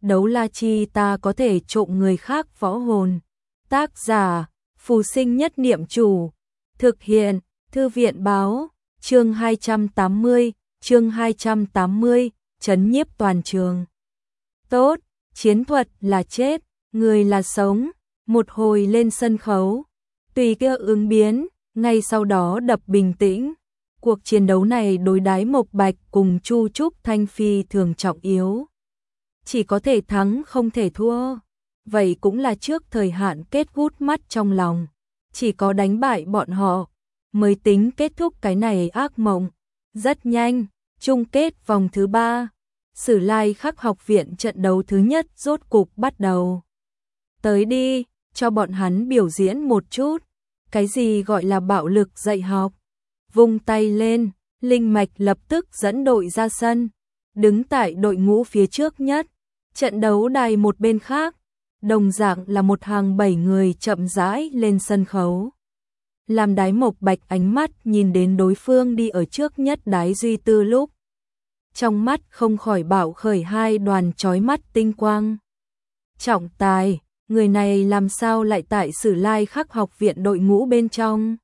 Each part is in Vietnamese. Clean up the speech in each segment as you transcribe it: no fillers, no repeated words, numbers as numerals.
đấu la chi ta có thể trộm người khác võ hồn. Tác giả, Phù Sinh Nhất Niệm Chủ. Thực hiện, Thư viện báo, chương 280, trấn nhiếp toàn trường. Tốt, chiến thuật là chết, người là sống, một hồi lên sân khấu. Tùy cơ ứng biến, ngay sau đó đập bình tĩnh. Cuộc chiến đấu này đối đái Mộc Bạch cùng Chu Trúc Thanh phi thường trọng yếu. Chỉ có thể thắng không thể thua. Vậy cũng là trước thời hạn kết hút mắt trong lòng. Chỉ có đánh bại bọn họ mới tính kết thúc cái này ác mộng. Rất nhanh, chung kết vòng thứ 3. Sử Lai Khắc học viện trận đấu thứ nhất rốt cục bắt đầu. Tới đi, cho bọn hắn biểu diễn một chút. Cái gì gọi là bạo lực dạy học? Vung tay lên, Linh Mạch lập tức dẫn đội ra sân, đứng tại đội ngũ phía trước nhất. Trận đấu đài một bên khác, đồng dạng là một hàng 7 người chậm rãi lên sân khấu. Làm đái Mộc Bạch ánh mắt nhìn đến đối phương đi ở trước nhất đái Duy Tư lúc. Trong mắt không khỏi bạo khởi hai đoàn chói mắt tinh quang. Trọng tài, người này làm sao lại tại Sử Lai Khắc học viện đội ngũ bên trong?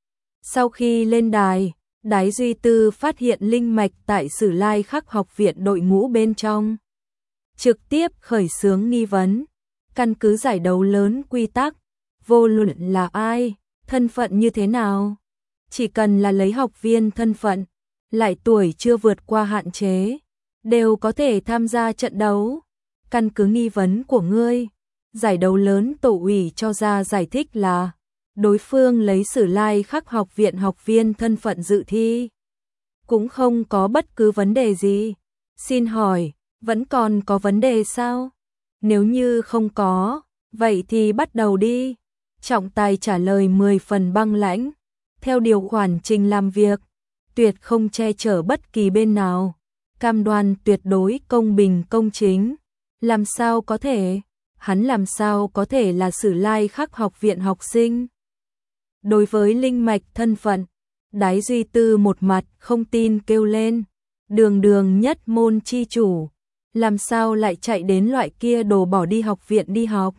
Sau khi lên đài, đái Duy Tư phát hiện Linh Mạch tại Sử Lai Khắc học viện đội ngũ bên trong. Trực tiếp khởi xướng nghi vấn. Căn cứ giải đấu lớn quy tắc, vô luận là ai, thân phận như thế nào, chỉ cần là lấy học viên thân phận, lại tuổi chưa vượt qua hạn chế, đều có thể tham gia trận đấu. Căn cứ nghi vấn của ngươi, giải đấu lớn tổ ủy cho ra giải thích là đối phương lấy Sử Lai Khắc học viện học viên thân phận dự thi. Cũng không có bất cứ vấn đề gì. Xin hỏi, vẫn còn có vấn đề sao? Nếu như không có, vậy thì bắt đầu đi. Trọng tài trả lời 10 phần băng lãnh. Theo điều khoản trình làm việc, tuyệt không che chở bất kỳ bên nào. Cam đoan tuyệt đối công bình công chính. Làm sao có thể? Hắn làm sao có thể là Sử Lai Khắc học viện học sinh? Đối với Linh Mạch thân phận, đái Duy Tư một mặt không tin kêu lên. Đường nhất môn chi chủ, làm sao lại chạy đến loại kia đồ bỏ đi học viện đi học?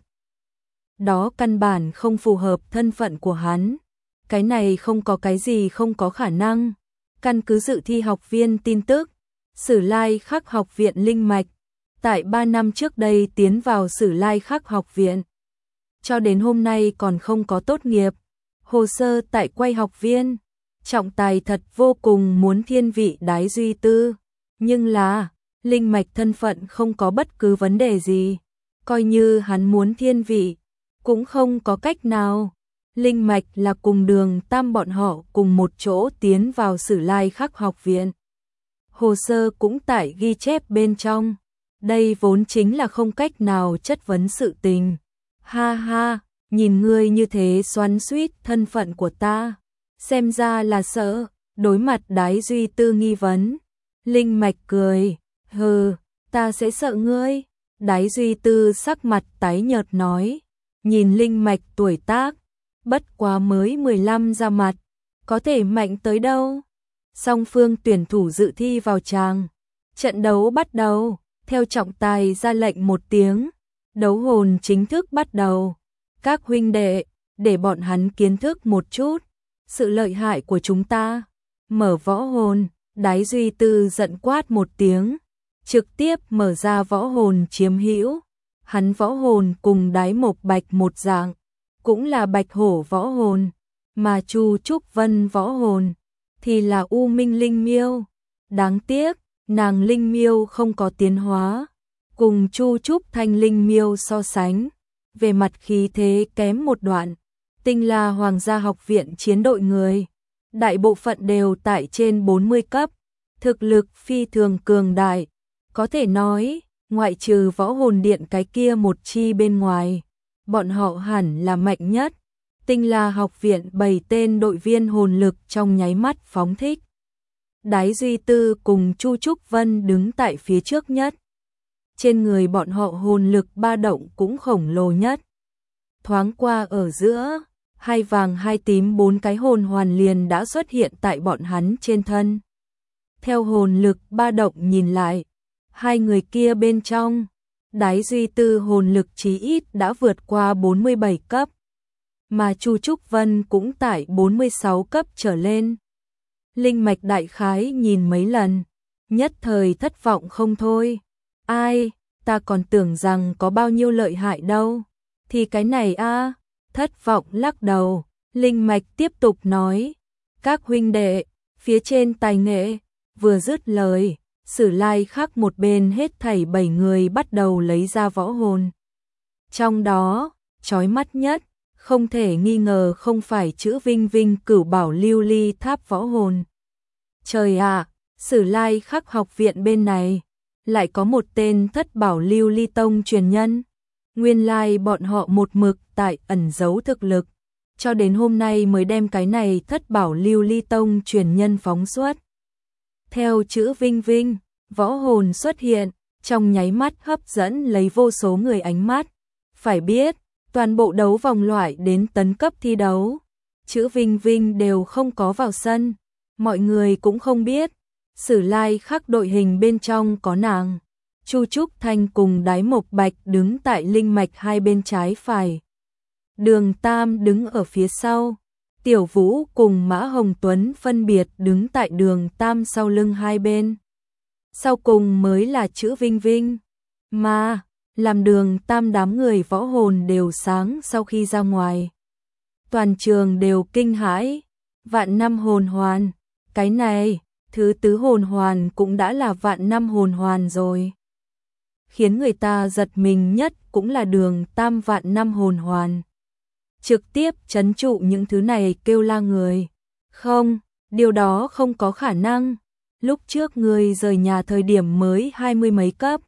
Đó căn bản không phù hợp thân phận của hắn. Cái này không có cái gì không có khả năng. Căn cứ dự thi học viên tin tức, Sử Lai Khắc học viện Linh Mạch, tại 3 năm trước đây tiến vào Sử Lai Khắc học viện. Cho đến hôm nay còn không có tốt nghiệp. Hồ sơ tại quay học viên. Trọng tài thật vô cùng muốn thiên vị đái Duy Tư. Nhưng là, Linh Mạch thân phận không có bất cứ vấn đề gì. Coi như hắn muốn thiên vị, cũng không có cách nào. Linh Mạch là cùng Đường Tam bọn họ cùng một chỗ tiến vào Sử Lai Khắc học viện. Hồ sơ cũng tại ghi chép bên trong. Đây vốn chính là không cách nào chất vấn sự tình. Ha ha, nhìn ngươi như thế xoắn xuýt thân phận của ta. Xem ra là sợ. Đối mặt đái Duy Tư nghi vấn, Linh Mạch cười. Hừ, ta sẽ sợ ngươi. Đái Duy Tư sắc mặt tái nhợt nói. Nhìn Linh Mạch tuổi tác, bất quá mới 15 ra mặt, có thể mạnh tới đâu. Song phương tuyển thủ dự thi vào tràng. Trận đấu bắt đầu, theo trọng tài ra lệnh một tiếng. Đấu hồn chính thức bắt đầu. Các huynh đệ, để bọn hắn kiến thức một chút sự lợi hại của chúng ta. Mở võ hồn, đái Duy Tư giận quát một tiếng. Trực tiếp mở ra võ hồn chiếm hữu. Hắn võ hồn cùng đái Mộc Bạch một dạng, cũng là bạch hổ võ hồn, mà Chu Trúc Vân võ hồn thì là U Minh Linh Miêu. Đáng tiếc, nàng Linh Miêu không có tiến hóa, cùng Chu Trúc Thanh Linh Miêu so sánh, về mặt khí thế kém một đoạn. Tinh La Hoàng gia học viện chiến đội người, đại bộ phận đều tại trên 40 cấp, thực lực phi thường cường đại, có thể nói, ngoại trừ võ hồn điện cái kia một chi bên ngoài, bọn họ hẳn là mạnh nhất. Tinh La học viện 7 tên đội viên hồn lực trong nháy mắt phóng thích. Đái Duy Tư cùng Chu Trúc Vân đứng tại phía trước nhất. Trên người bọn họ hồn lực ba động cũng khổng lồ nhất. Thoáng qua ở giữa, hai vàng hai tím 4 cái hồn hoàn liền đã xuất hiện tại bọn hắn trên thân. Theo hồn lực ba động nhìn lại, hai người kia bên trong, Đái Duy Tư hồn lực chí ít đã vượt qua 47 cấp, mà Chu Trúc Vân cũng tại 46 cấp trở lên. Linh mạch đại khái nhìn mấy lần, nhất thời thất vọng không thôi. Ai, ta còn tưởng rằng có bao nhiêu lợi hại đâu. Thì cái này a, thất vọng lắc đầu. Linh mạch tiếp tục nói, các huynh đệ, phía trên tài nghệ, vừa dứt lời, Sử Lai khác một bên hết thảy 7 người bắt đầu lấy ra võ hồn. Trong đó, chói mắt nhất, không thể nghi ngờ không phải chữ Vinh Vinh Cửu Bảo Lưu Ly Tháp võ hồn. Trời ạ, Sử Lai Khắc học viện bên này lại có một tên Thất Bảo Lưu Ly Tông truyền nhân. Nguyên lai bọn họ một mực tại ẩn giấu thực lực, cho đến hôm nay mới đem cái này Thất Bảo Lưu Ly Tông truyền nhân phóng xuất. Theo chữ Vinh Vinh, võ hồn xuất hiện, trong nháy mắt hấp dẫn lấy vô số người ánh mắt. Phải biết, toàn bộ đấu vòng loại đến tấn cấp thi đấu, chữ Vinh Vinh đều không có vào sân. Mọi người cũng không biết, Sử Lai Khắc đội hình bên trong có nàng, Chu Trúc Thanh cùng Đái Mộc Bạch đứng tại linh mạch hai bên trái phải. Đường Tam đứng ở phía sau, Tiểu Vũ cùng Mã Hồng Tuấn phân biệt đứng tại Đường Tam sau lưng hai bên. Sau cùng mới là chữ Vinh Vinh, mà làm Đường Tam đám người võ hồn đều sáng sau khi ra ngoài. Toàn trường đều kinh hãi, vạn năm hồn hoàn, cái này, thứ tứ hồn hoàn cũng đã là vạn năm hồn hoàn rồi. Khiến người ta giật mình nhất cũng là Đường Tam vạn năm hồn hoàn. Trực tiếp trấn trụ những thứ này kêu la người. Không, điều đó không có khả năng. Lúc trước người rời nhà thời điểm mới 20 mấy cấp.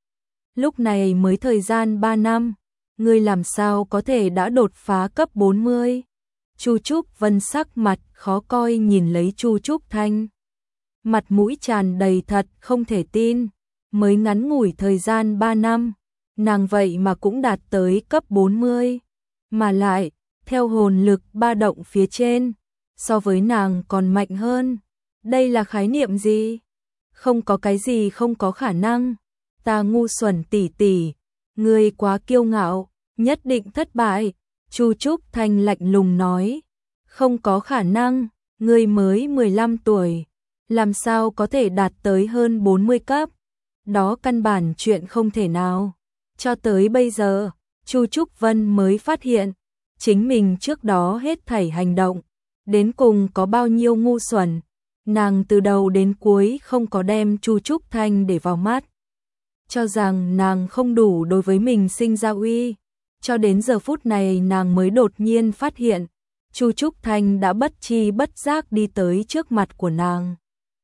Lúc này mới thời gian 3 năm, người làm sao có thể đã đột phá cấp 40. Chu Trúc Vân sắc mặt khó coi nhìn lấy Chu Trúc Thanh. Mặt mũi tràn đầy thật không thể tin, mới ngắn ngủi thời gian 3 năm, nàng vậy mà cũng đạt tới cấp 40. Mà lại, theo hồn lực ba động phía trên, so với nàng còn mạnh hơn. Đây là khái niệm gì? Không có cái gì không có khả năng. Ta ngu xuẩn tỷ tỷ, ngươi quá kiêu ngạo, nhất định thất bại. Chu Trúc Thanh lạnh lùng nói, không có khả năng, ngươi mới 15 tuổi, làm sao có thể đạt tới hơn 40 cấp? Đó căn bản chuyện không thể nào. Cho tới bây giờ, Chu Trúc Vân mới phát hiện, chính mình trước đó hết thảy hành động, đến cùng có bao nhiêu ngu xuẩn. Nàng từ đầu đến cuối không có đem Chu Trúc Thanh để vào mắt, cho rằng nàng không đủ đối với mình sinh ra uy. Cho đến giờ phút này nàng mới đột nhiên phát hiện, Chu Trúc Thanh đã bất chi bất giác đi tới trước mặt của nàng,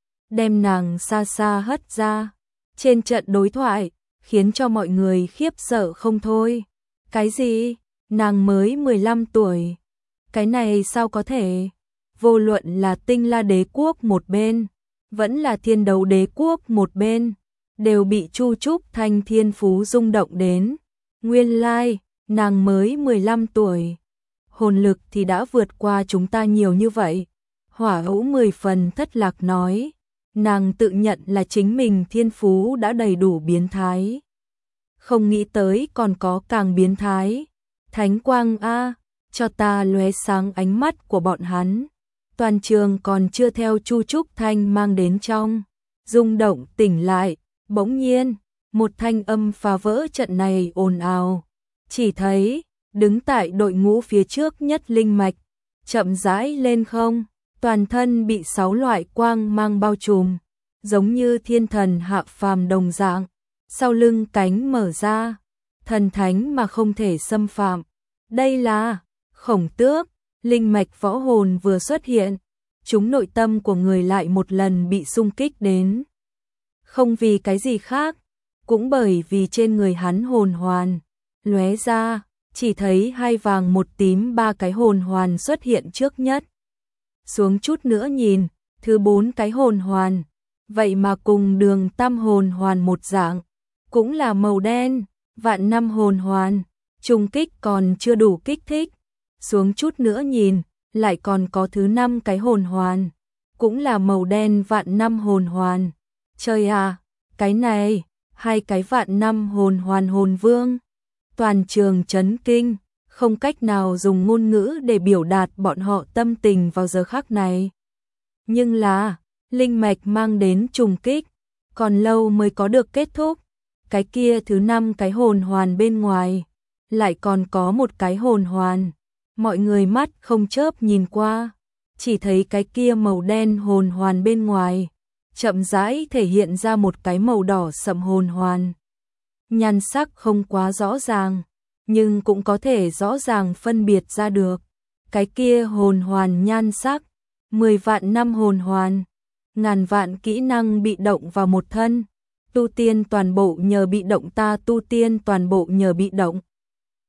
đem nàng xa xa hất ra. Trên trận đối thoại, khiến cho mọi người khiếp sợ không thôi. Cái gì? Nàng mới 15 tuổi. Cái này sao có thể? Vô luận là Tinh La Đế Quốc một bên, vẫn là Thiên Đấu Đế Quốc một bên, đều bị Chu Trúc Thanh thiên phú rung động đến. Nguyên lai, nàng mới 15 tuổi. Hồn lực thì đã vượt qua chúng ta nhiều như vậy. Hỏa Hữu 10 phần thất lạc nói. Nàng tự nhận là chính mình thiên phú đã đầy đủ biến thái. Không nghĩ tới còn có càng biến thái. Thánh quang a, cho ta lóe sáng ánh mắt của bọn hắn. Toàn trường còn chưa theo Chu Trúc Thanh mang đến trong rung động tỉnh lại, bỗng nhiên, một thanh âm phá vỡ trận này ồn ào. Chỉ thấy, đứng tại đội ngũ phía trước nhất linh mạch, chậm rãi lên không, toàn thân bị 6 loại quang mang bao trùm, giống như thiên thần hạ phàm đồng dạng, sau lưng cánh mở ra, thần thánh mà không thể xâm phạm. Đây là Khổng Tước. Linh mạch võ hồn vừa xuất hiện, chúng nội tâm của người lại một lần bị xung kích đến. Không vì cái gì khác, cũng bởi vì trên người hắn hồn hoàn lóe ra, chỉ thấy 2 vàng 1 tím 3 cái hồn hoàn xuất hiện trước nhất. Xuống chút nữa nhìn, thứ 4 cái hồn hoàn, vậy mà cùng Đường Tam hồn hoàn một dạng, cũng là màu đen, vạn năm hồn hoàn, trùng kích còn chưa đủ kích thích. Xuống chút nữa nhìn, lại còn có thứ 5 cái hồn hoàn, cũng là màu đen vạn năm hồn hoàn. Trời à, cái này, 2 cái vạn năm hồn hoàn hồn vương. Toàn trường chấn kinh, không cách nào dùng ngôn ngữ để biểu đạt bọn họ tâm tình vào giờ khắc này. Nhưng là, linh mạch mang đến trùng kích, còn lâu mới có được kết thúc. Cái kia thứ 5 cái hồn hoàn bên ngoài, lại còn có một cái hồn hoàn. Mọi người mắt không chớp nhìn qua, chỉ thấy cái kia màu đen hồn hoàn bên ngoài, chậm rãi thể hiện ra một cái màu đỏ sậm hồn hoàn. Nhan sắc không quá rõ ràng, nhưng cũng có thể rõ ràng phân biệt ra được. Cái kia hồn hoàn nhan sắc, 10 vạn năm hồn hoàn, ngàn vạn kỹ năng bị động vào một thân. Tu tiên toàn bộ nhờ bị động, ta tu tiên toàn bộ nhờ bị động.